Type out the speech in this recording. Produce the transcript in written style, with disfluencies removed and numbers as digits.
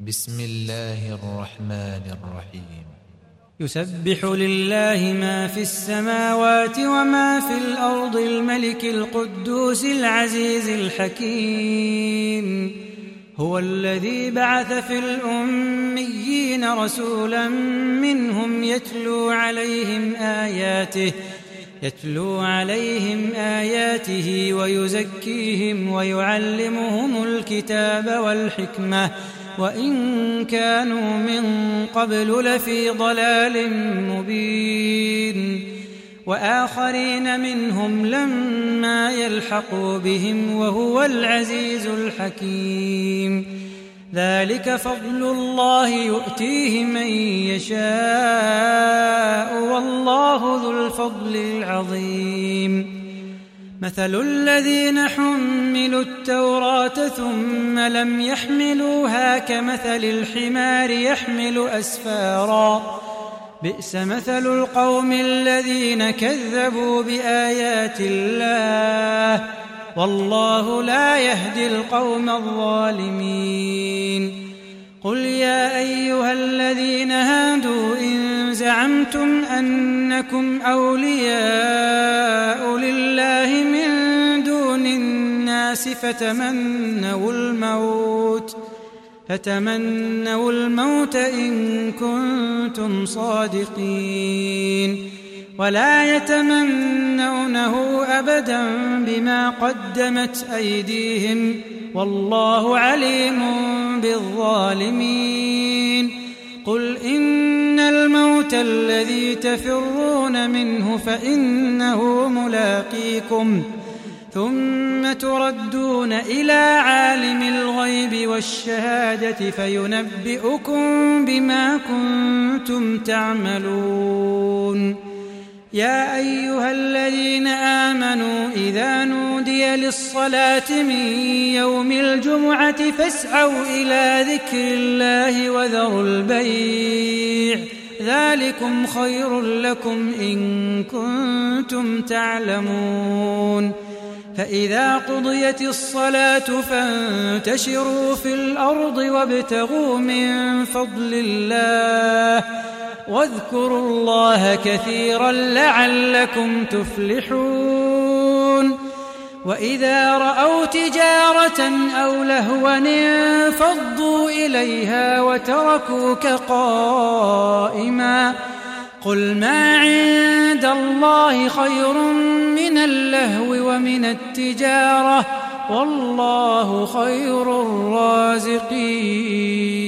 بسم الله الرحمن الرحيم. يسبح لله ما في السماوات وما في الأرض الملك القدوس العزيز الحكيم. هو الذي بعث في الأميين رسولا منهم يتلو عليهم آياته ويزكيهم ويعلمهم الكتاب والحكمة وإن كانوا من قبل لفي ضلال مبين. وآخرين منهم لما يلحقوا بهم وهو العزيز الحكيم. ذلك فضل الله يؤتيه من يشاء والله ذو الفضل العظيم. مثل الذين حملوا التوراة ثم لم يحملوها كمثل الحمار يحمل أسفارا بئس مثل القوم الذين كذبوا بآيات الله والله لا يهدي القوم الظالمين. قل يا أيها الذين هادوا إن زعمتم أنكم أولياء لله من دون الناس فتمنوا الموت إن كنتم صادقين ولا يتمنونه أبدا بما قدمت أيديهم والله عليم بالظالمين. قل إن الموت الذي تفرون منه فإنه ملاقيكم ثم تردون إلى عالم الغيب والشهادة فينبئكم بما كنتم تعملون. يا أيها الذين آمنوا إذا نودي للصلاة من يوم الجمعة فاسعوا إلى ذكر الله وذروا البيع ذلكم خير لكم إن كنتم تعلمون. فإذا قضيت الصلاة فانتشروا في الأرض وابتغوا من فضل الله واذكروا الله كثيرا لعلكم تفلحون. وإذا رأوا تجارة أو لهوا انفضوا إليها وتركوك قائما قل ما عند الله خير من اللهو ومن التجارة والله خير الرازقين.